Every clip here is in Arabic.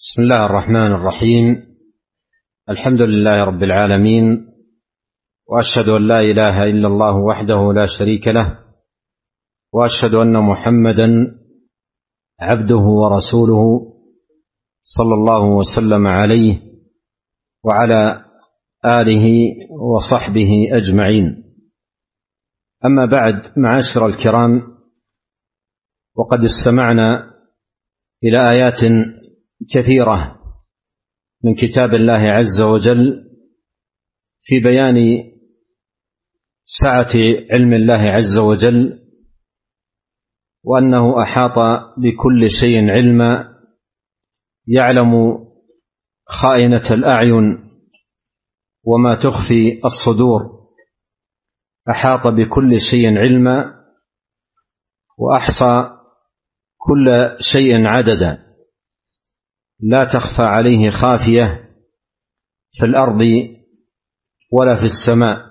بسم الله الرحمن الرحيم. الحمد لله رب العالمين، وأشهد أن لا إله إلا الله وحده لا شريك له، وأشهد أن محمدا عبده ورسوله صلى الله وسلم عليه وعلى آله وصحبه أجمعين. أما بعد، معاشر الكرام، وقد استمعنا إلى آيات كثيرة من كتاب الله عز وجل في بيان سعة علم الله عز وجل، وأنه أحاط بكل شيء علما، يعلم خائنة الأعين وما تخفي الصدور، أحاط بكل شيء علما وأحصى كل شيء عددا، لا تخفى عليه خافية في الأرض ولا في السماء.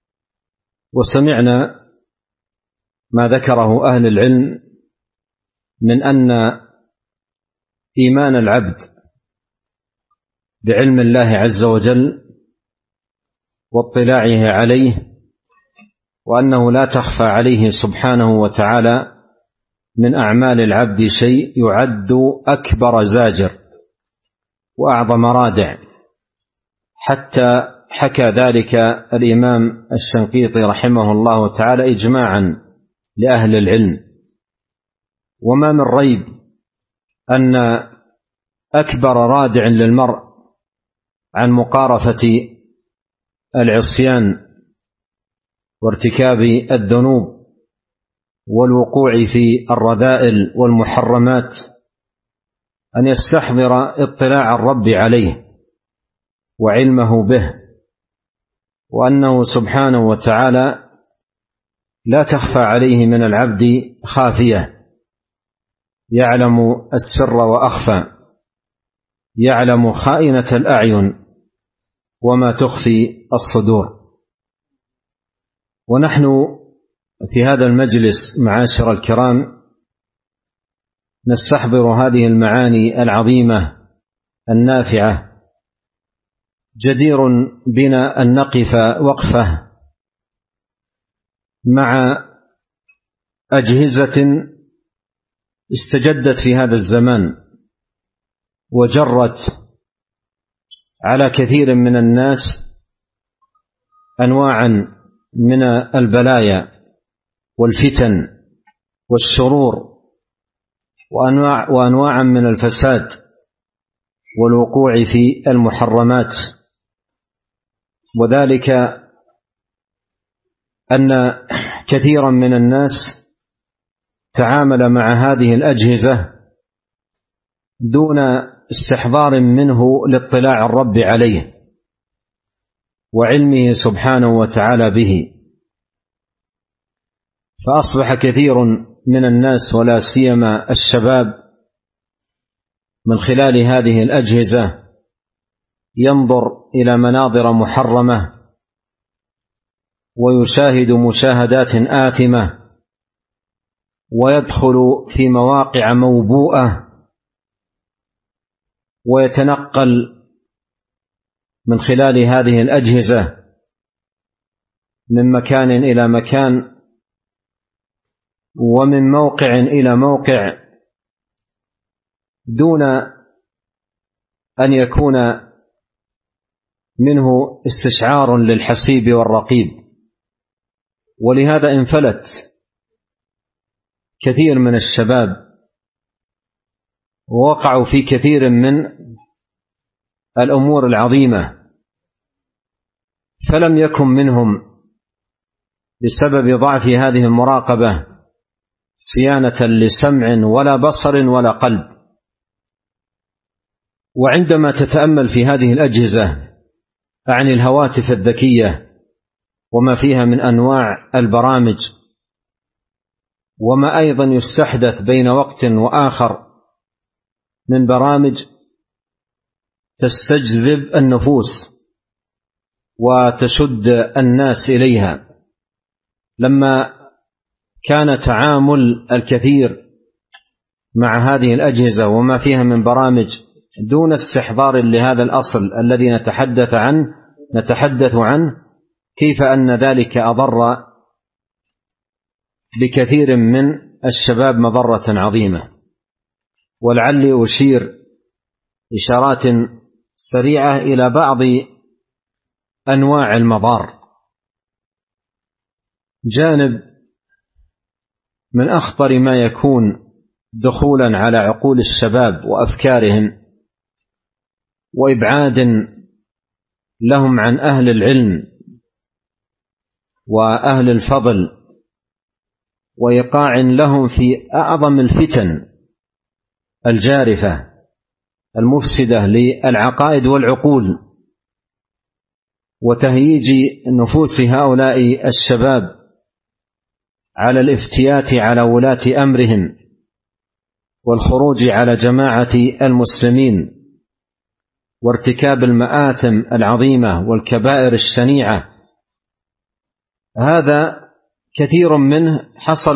وسمعنا ما ذكره أهل العلم من أن إيمان العبد بعلم الله عز وجل واطلاعه عليه، وأنه لا تخفى عليه سبحانه وتعالى من أعمال العبد شيء، يعد أكبر زاجر وأعظم رادع، حتى حكى ذلك الإمام الشنقيطي رحمه الله تعالى إجماعا لأهل العلم. وما من ريب أن أكبر رادع للمرء عن مقارفة العصيان وارتكاب الذنوب والوقوع في الرذائل والمحرمات أن يستحضر اطلاع الرب عليه وعلمه به، وأنه سبحانه وتعالى لا تخفى عليه من العبد خافية، يعلم السر وأخفى، يعلم خائنة الأعين وما تخفي الصدور. ونحن في هذا المجلس معاشر الكرام نستحضر هذه المعاني العظيمة النافعة. جدير بنا أن نقف وقفة مع أجهزة استجدت في هذا الزمان وجرت على كثير من الناس أنواعا من البلايا والفتن والشرور وأنواعا من الفساد والوقوع في المحرمات. وذلك أن كثيرا من الناس تعامل مع هذه الأجهزة دون استحضار منه لاطلاع الرب عليه وعلمه سبحانه وتعالى به، فأصبح كثير من الناس ولا سيما الشباب من خلال هذه الأجهزة ينظر إلى مناظر محرمة ويشاهد مشاهدات آثمة ويدخل في مواقع موبوءة ويتنقل من خلال هذه الأجهزة من مكان إلى مكان ومن موقع إلى موقع دون أن يكون منه استشعار للحسيب والرقيب. ولهذا انفلت كثير من الشباب ووقعوا في كثير من الأمور العظيمة، فلم يكن منهم بسبب ضعف هذه المراقبة صيانة لسمع ولا بصر ولا قلب. وعندما تتأمل في هذه الأجهزة عن الهواتف الذكية وما فيها من أنواع البرامج، وما أيضا يستحدث بين وقت وآخر من برامج تستجذب النفوس وتشد الناس إليها، لما كان تعامل الكثير مع هذه الأجهزة وما فيها من برامج دون استحضار لهذا الأصل الذي نتحدث عنه، كيف أن ذلك أضر بكثير من الشباب مضرة عظيمة. ولعلي أشير إشارات سريعة إلى بعض أنواع المضار. جانب من أخطر ما يكون دخولا على عقول الشباب وأفكارهم وإبعاد لهم عن أهل العلم وأهل الفضل وإيقاع لهم في أعظم الفتن الجارفة المفسدة للعقائد والعقول، وتهييج نفوس هؤلاء الشباب على الافتيات على ولاة أمرهم والخروج على جماعة المسلمين وارتكاب المآثم العظيمة والكبائر الشنيعة. هذا كثير منه حصل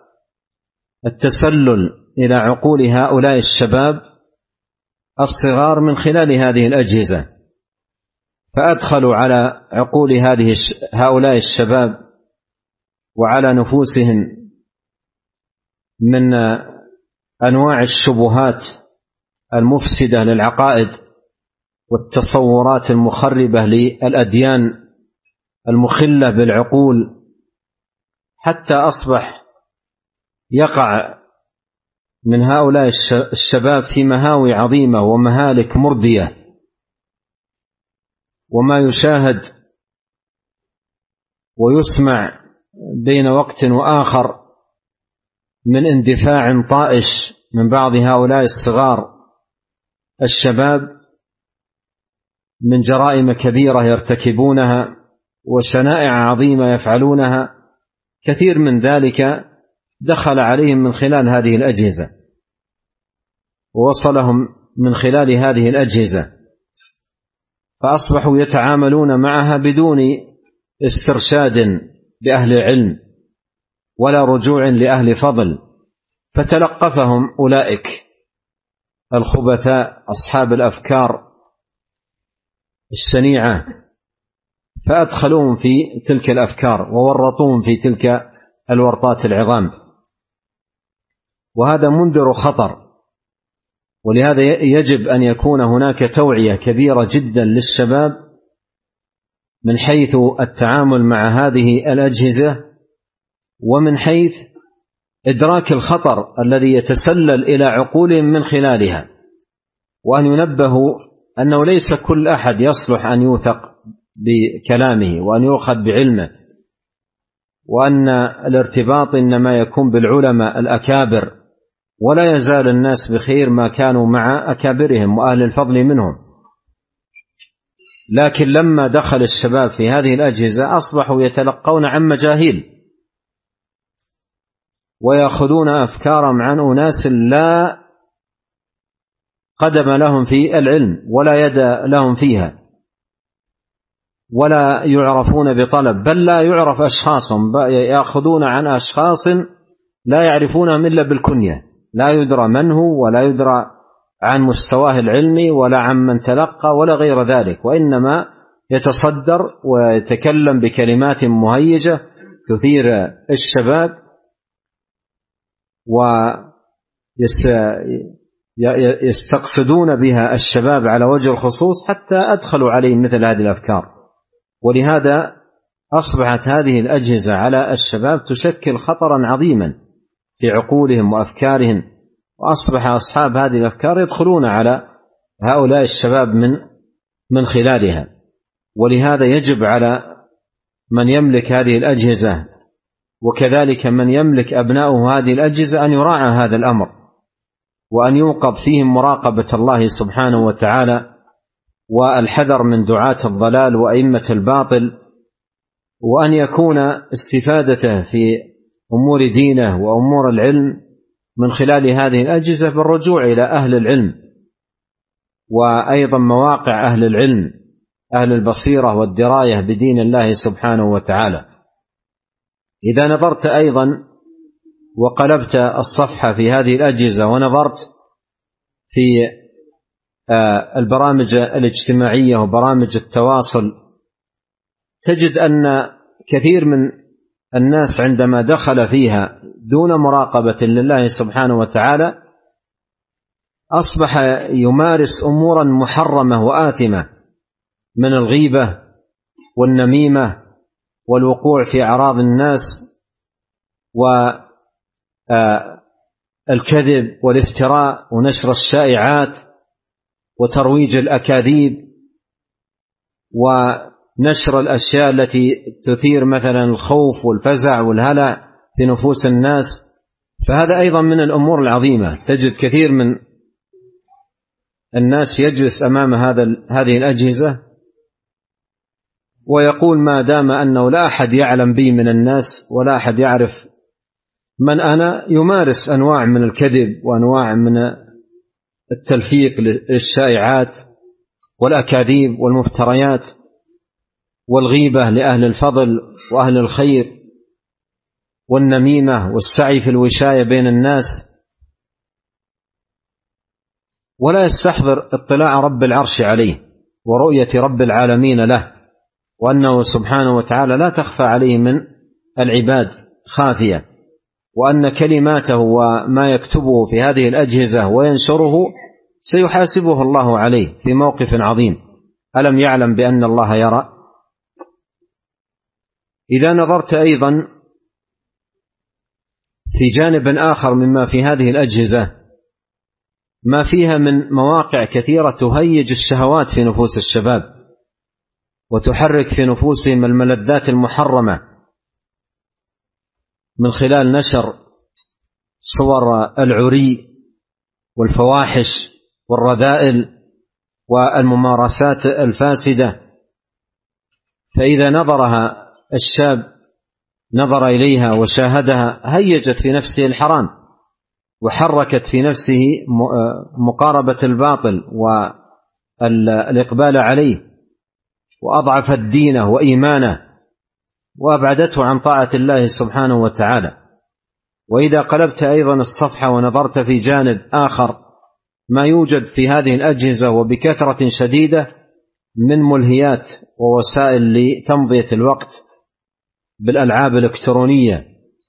التسلل إلى عقول هؤلاء الشباب الصغار من خلال هذه الأجهزة، فأدخلوا على عقول هؤلاء الشباب وعلى نفوسهم من أنواع الشبهات المفسدة للعقائد والتصورات المخربة للأديان المخلة بالعقول، حتى أصبح يقع من هؤلاء الشباب في مهاوي عظيمة ومهالك مردية. وما يشاهد ويسمع بين وقت وآخر من اندفاع طائش من بعض هؤلاء الصغار الشباب من جرائم كبيرة يرتكبونها وشنائع عظيمة يفعلونها، كثير من ذلك دخل عليهم من خلال هذه الأجهزة ووصلهم من خلال هذه الأجهزة، فأصبحوا يتعاملون معها بدون استرشاد بأهل علم ولا رجوع لأهل فضل، فتلقفهم أولئك الخبثاء أصحاب الأفكار الشنيعة فأدخلوهم في تلك الأفكار وورطوهم في تلك الورطات العظام، وهذا منذر خطر. ولهذا يجب أن يكون هناك توعية كبيرة جدا للشباب من حيث التعامل مع هذه الأجهزة ومن حيث إدراك الخطر الذي يتسلل إلى عقولهم من خلالها، وأن ينبهوا أنه ليس كل أحد يصلح أن يوثق بكلامه وأن يؤخذ بعلمه، وأن الارتباط إنما يكون بالعلماء الأكابر، ولا يزال الناس بخير ما كانوا مع أكابرهم وأهل الفضل منهم. لكن لما دخل الشباب في هذه الأجهزة أصبحوا يتلقون عن مجاهيل ويأخذون أفكارهم عن أناس لا قدم لهم في العلم ولا يد لهم فيها، ولا يعرفون بطلب، بل لا يعرف أشخاصهم، يأخذون عن أشخاص لا يعرفونهم إلا بالكنية، لا يدرى من هو ولا يدرى عن مستواه العلمي ولا عن من تلقى ولا غير ذلك، وإنما يتصدر ويتكلم بكلمات مهيجة تثير الشباب ويستقصدون بها الشباب على وجه الخصوص حتى أدخلوا عليهم مثل هذه الأفكار. ولهذا أصبحت هذه الأجهزة على الشباب تشكل خطرا عظيما في عقولهم وأفكارهم، وأصبح أصحاب هذه الأفكار يدخلون على هؤلاء الشباب من خلالها. ولهذا يجب على من يملك هذه الأجهزة وكذلك من يملك أبناؤه هذه الأجهزة أن يراعى هذا الأمر، وأن يوقظ فيهم مراقبة الله سبحانه وتعالى والحذر من دعاة الضلال وأئمة الباطل، وأن يكون استفادته في أمور دينه وأمور العلم من خلال هذه الأجهزة بالرجوع إلى أهل العلم، وأيضا مواقع أهل العلم أهل البصيرة والدراية بدين الله سبحانه وتعالى. إذا نظرت أيضا وقلبت الصفحة في هذه الأجهزة ونظرت في البرامج الاجتماعية وبرامج التواصل، تجد أن كثير من الناس عندما دخل فيها دون مراقبة لله سبحانه وتعالى أصبح يمارس أمورا محرمة وآثمة من الغيبة والنميمة والوقوع في أعراض الناس والكذب والافتراء ونشر الشائعات وترويج الأكاذيب ونشر الأشياء التي تثير مثلا الخوف والفزع والهلع في نفوس الناس. فهذا أيضا من الأمور العظيمة. تجد كثير من الناس يجلس أمام هذه الأجهزة ويقول ما دام أنه لا أحد يعلم بي من الناس ولا أحد يعرف من أنا، يمارس أنواع من الكذب وأنواع من التلفيق للشائعات والأكاذيب والمفتريات والغيبة لأهل الفضل وأهل الخير والنميمة والسعي في الوشاية بين الناس، ولا يستحضر اطلاع رب العرش عليه ورؤية رب العالمين له، وأنه سبحانه وتعالى لا تخفى عليه من العباد خافية، وأن كلماته وما يكتبه في هذه الأجهزة وينشره سيحاسبه الله عليه في موقف عظيم. ألم يعلم بأن الله يرى؟ إذا نظرت أيضا في جانب آخر مما في هذه الأجهزة ما فيها من مواقع كثيرة تهيج الشهوات في نفوس الشباب وتحرك في نفوسهم الملذات المحرمة من خلال نشر صور العري والفواحش والرذائل والممارسات الفاسدة. فإذا نظرها الشاب نظر إليها وشاهدها هيجت في نفسه الحرام وحركت في نفسه مقاربة الباطل والإقبال عليه، وأضعفت دينه وإيمانه وأبعدته عن طاعة الله سبحانه وتعالى. وإذا قلبت أيضا الصفحة ونظرت في جانب آخر ما يوجد في هذه الأجهزة وبكثرة شديدة من ملهيات ووسائل لتمضية الوقت بالألعاب الإلكترونية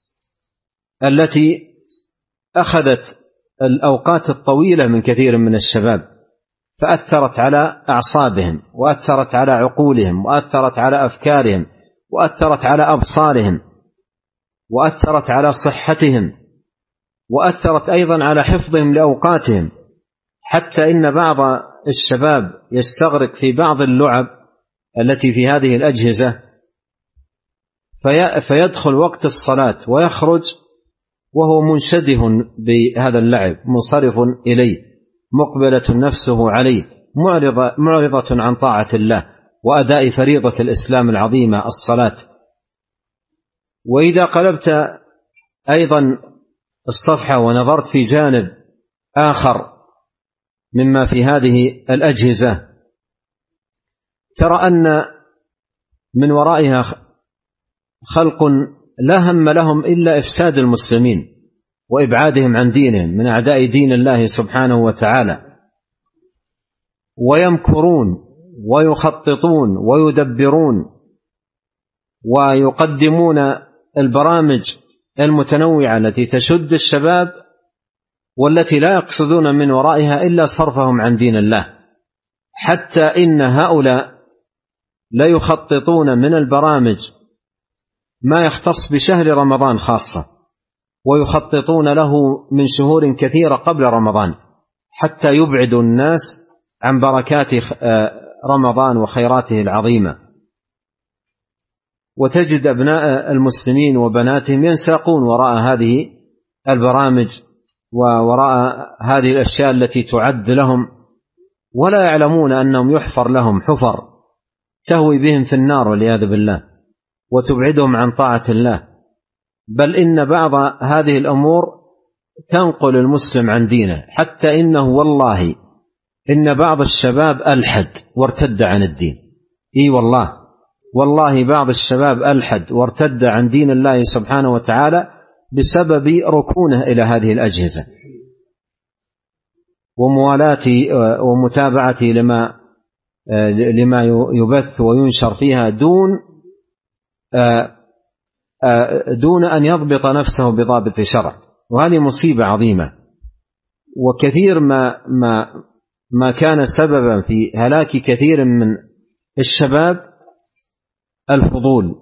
التي أخذت الأوقات الطويلة من كثير من الشباب، فأثرت على أعصابهم وأثرت على عقولهم وأثرت على أفكارهم وأثرت على أبصارهم وأثرت على صحتهم وأثرت أيضا على حفظهم لأوقاتهم، حتى إن بعض الشباب يستغرق في بعض اللعب التي في هذه الأجهزة فيدخل وقت الصلاة ويخرج وهو منشده بهذا اللعب منصرف إليه مقبلة نفسه عليه معرضة عن طاعة الله وأداء فريضة الإسلام العظيمة الصلاة. وإذا قلبت أيضا الصفحة ونظرت في جانب آخر مما في هذه الأجهزة ترى أن من ورائها خلق لا هم لهم إلا إفساد المسلمين وإبعادهم عن دينهم من أعداء دين الله سبحانه وتعالى، ويمكرون ويخططون ويدبرون ويقدمون البرامج المتنوعة التي تشد الشباب والتي لا يقصدون من ورائها إلا صرفهم عن دين الله، حتى إن هؤلاء لا يخططون من البرامج ما يختص بشهر رمضان خاصة، ويخططون له من شهور كثيرة قبل رمضان حتى يبعدوا الناس عن بركات رمضان وخيراته العظيمة. وتجد أبناء المسلمين وبناتهم ينساقون وراء هذه البرامج ووراء هذه الأشياء التي تعد لهم، ولا يعلمون أنهم يحفر لهم حفر تهوي بهم في النار والعياذ بالله وتبعدهم عن طاعة الله. بل إن بعض هذه الأمور تنقل المسلم عن دينه، حتى إنه والله إن بعض الشباب ألحد وارتد عن الدين. والله بعض الشباب ألحد وارتد عن دين الله سبحانه وتعالى بسبب ركونه إلى هذه الأجهزة. وموالاتي ومتابعتي لما يبث وينشر فيها دون أن يضبط نفسه بضابط شرع. وهذه مصيبة عظيمة. وكثير ما كان سببا في هلاك كثير من الشباب الفضول،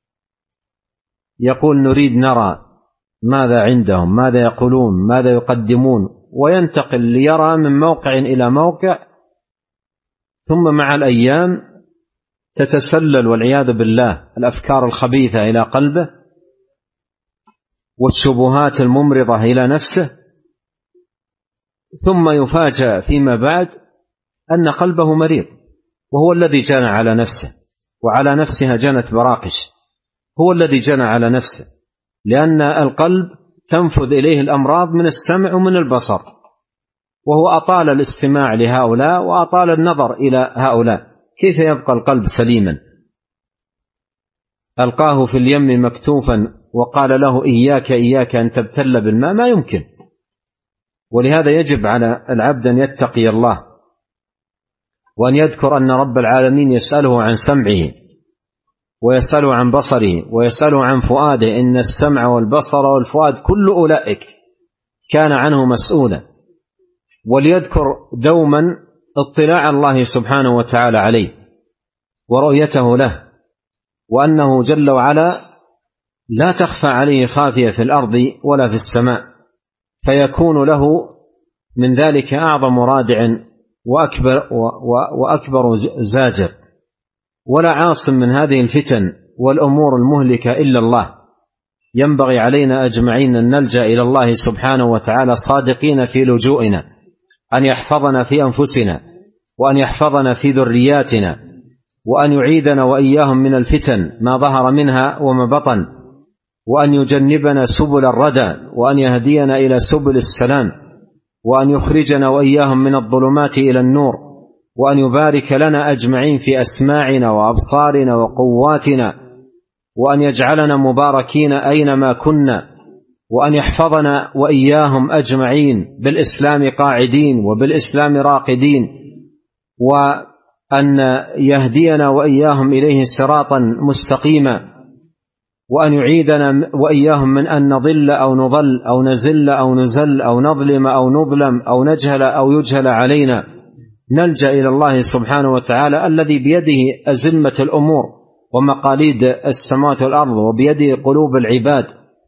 يقول نريد نرى ماذا عندهم، ماذا يقولون، ماذا يقدمون، وينتقل ليرى من موقع إلى موقع، ثم مع الأيام تتسلل والعياذ بالله الأفكار الخبيثة إلى قلبه والشبهات الممرضة إلى نفسه، ثم يفاجأ فيما بعد أن قلبه مريض، وهو الذي جنى على نفسه، وعلى نفسها جنت براقش، هو الذي جنى على نفسه، لأن القلب تنفذ إليه الأمراض من السمع ومن البصر، وهو أطال الاستماع لهؤلاء وأطال النظر إلى هؤلاء، كيف يبقى القلب سليما؟ ألقاه في اليم مكتوفا وقال له إياك أن تبتل بالماء، ما يمكن. ولهذا يجب على العبد أن يتقي الله، وأن يذكر أن رب العالمين يسأله عن سمعه، ويسأله عن بصره، ويسأله عن فؤاده، إن السمع والبصر والفؤاد كل أولئك كان عنه مسؤولا. وليذكر دوما اطلاع الله سبحانه وتعالى عليه ورؤيته له، وأنه جل وعلا لا تخفى عليه خافية في الأرض ولا في السماء، فيكون له من ذلك أعظم رادع وأكبر زاجر. ولا عاصم من هذه الفتن والأمور المهلكة إلا الله. ينبغي علينا أجمعين أن نلجأ إلى الله سبحانه وتعالى صادقين في لجوئنا، أن يحفظنا في أنفسنا، وأن يحفظنا في ذرياتنا، وأن يعيدنا وإياهم من الفتن ما ظهر منها وما بطن، وأن يجنبنا سبل الردى، وأن يهدينا إلى سبل السلام، وأن يخرجنا وإياهم من الظلمات إلى النور، وأن يبارك لنا أجمعين في أسماعنا وأبصارنا وقواتنا، وأن يجعلنا مباركين أينما كنا، وأن يحفظنا وإياهم أجمعين بالإسلام قاعدين وبالإسلام راقدين، وأن يهدينا وإياهم إليه صراطا مستقيما، وأن يعيدنا وإياهم من أن نضل أو نضل أو نزل أو نزل أو نظلم أو نظلم أو نجهل أو يجهل علينا. نلجأ إلى الله سبحانه وتعالى الذي بيده أزمة الأمور ومقاليد السماوات والأرض، وبيده قلوب العباد،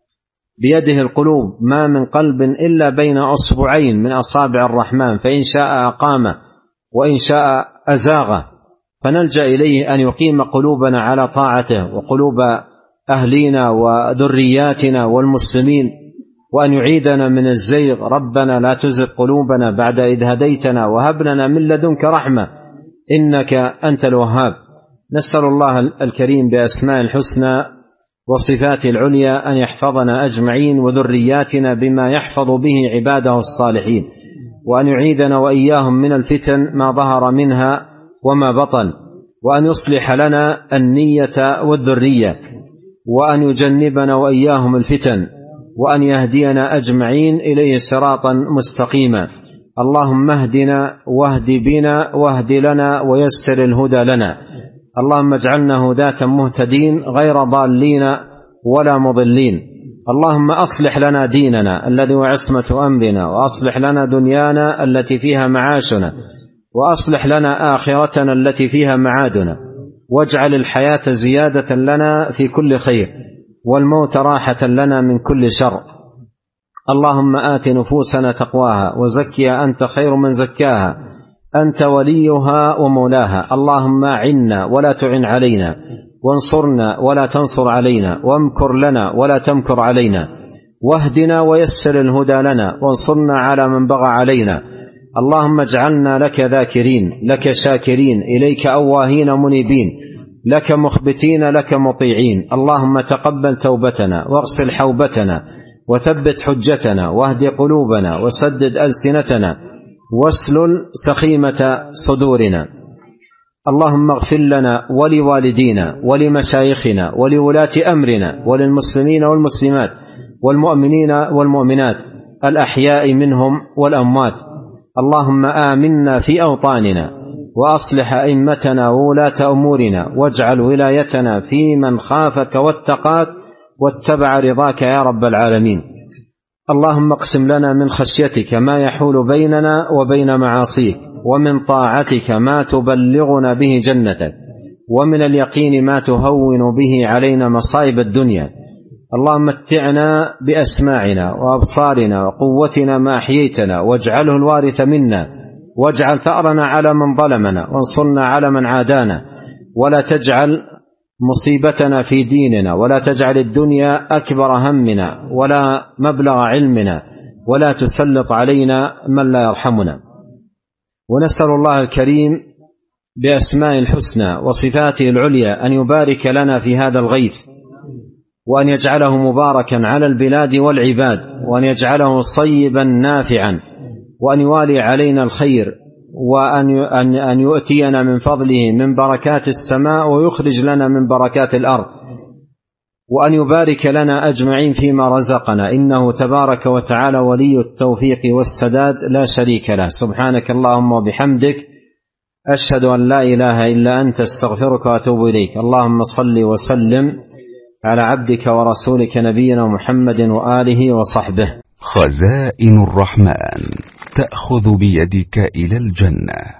بيده القلوب، ما من قلب إلا بين أصبعين من أصابع الرحمن، فإن شاء أقامه وإن شاء أزاغه. فنلجأ إليه أن يقيم قلوبنا على طاعته، وقلوب أهلينا وذرياتنا والمسلمين، وأن يعيدنا من الزيغ. ربنا لا تزغ قلوبنا بعد إذ هديتنا وهب لنا من لدنك رحمة إنك أنت الوهاب. نسأل الله الكريم بأسماء الحسنى وصفاته العليا أن يحفظنا أجمعين وذرياتنا بما يحفظ به عباده الصالحين، وأن يعيدنا وإياهم من الفتن ما ظهر منها وما بطن، وأن يصلح لنا النية والذرية، وأن يجنبنا وإياهم الفتن، وأن يهدينا أجمعين إليه صراطا مستقيما. اللهم اهدنا واهد بنا واهد لنا ويسر الهدى لنا. اللهم اجعلنا هداة مهتدين غير ضالين ولا مضلين. اللهم أصلح لنا ديننا الذي هو عصمة أمرنا، وأصلح لنا دنيانا التي فيها معاشنا، وأصلح لنا آخرتنا التي فيها معادنا، واجعل الحياة زيادة لنا في كل خير، والموت راحة لنا من كل شر. اللهم آت نفوسنا تقواها وزكها أنت خير من زكاها، أنت وليها ومولاها. اللهم أعنا ولا تعن علينا، وانصرنا ولا تنصر علينا، وامكر لنا ولا تمكر علينا، واهدنا ويسر الهدى لنا، وانصرنا على من بغى علينا. اللهم اجعلنا لك ذاكرين، لك شاكرين، إليك أواهين منيبين، لك مخبتين، لك مطيعين. اللهم تقبل توبتنا، واغسل حوبتنا، وثبت حجتنا، واهد قلوبنا، وسدد ألسنتنا، واسلل سخيمة صدورنا. اللهم اغفر لنا ولوالدينا ولمشايخنا ولولاة أمرنا وللمسلمين والمسلمات والمؤمنين والمؤمنات الأحياء منهم والأموات. اللهم آمنا في أوطاننا وأصلح أئمتنا وولاة أمورنا واجعل ولايتنا في من خافك واتقاك واتبع رضاك يا رب العالمين. اللهم اقسم لنا من خشيتك ما يحول بيننا وبين معاصيك، ومن طاعتك ما تبلغنا به جنتك، ومن اليقين ما تهون به علينا مصائب الدنيا. اللهم متعنا بأسماعنا وأبصارنا وقوتنا ما أحييتنا، واجعله الوارث منا، واجعل ثأرنا على من ظلمنا، وانصرنا على من عادانا، ولا تجعل مصيبتنا في ديننا، ولا تجعل الدنيا أكبر همنا ولا مبلغ علمنا، ولا تسلط علينا من لا يرحمنا. ونسأل الله الكريم بأسماء الحسنى وصفاته العليا أن يبارك لنا في هذا الغيث، وأن يجعله مباركا على البلاد والعباد، وأن يجعله صيبا نافعا، وأن يوالي علينا الخير، وأن يؤتينا من فضله من بركات السماء ويخرج لنا من بركات الأرض، وأن يبارك لنا أجمعين فيما رزقنا، إنه تبارك وتعالى ولي التوفيق والسداد لا شريك له. سبحانك اللهم وبحمدك، أشهد أن لا إله إلا أنت، استغفرك وأتوب إليك. اللهم صل وسلم على عبدك ورسولك نبينا محمد وآله وصحبه. خزائن الرحمن تأخذ بيدك إلى الجنة.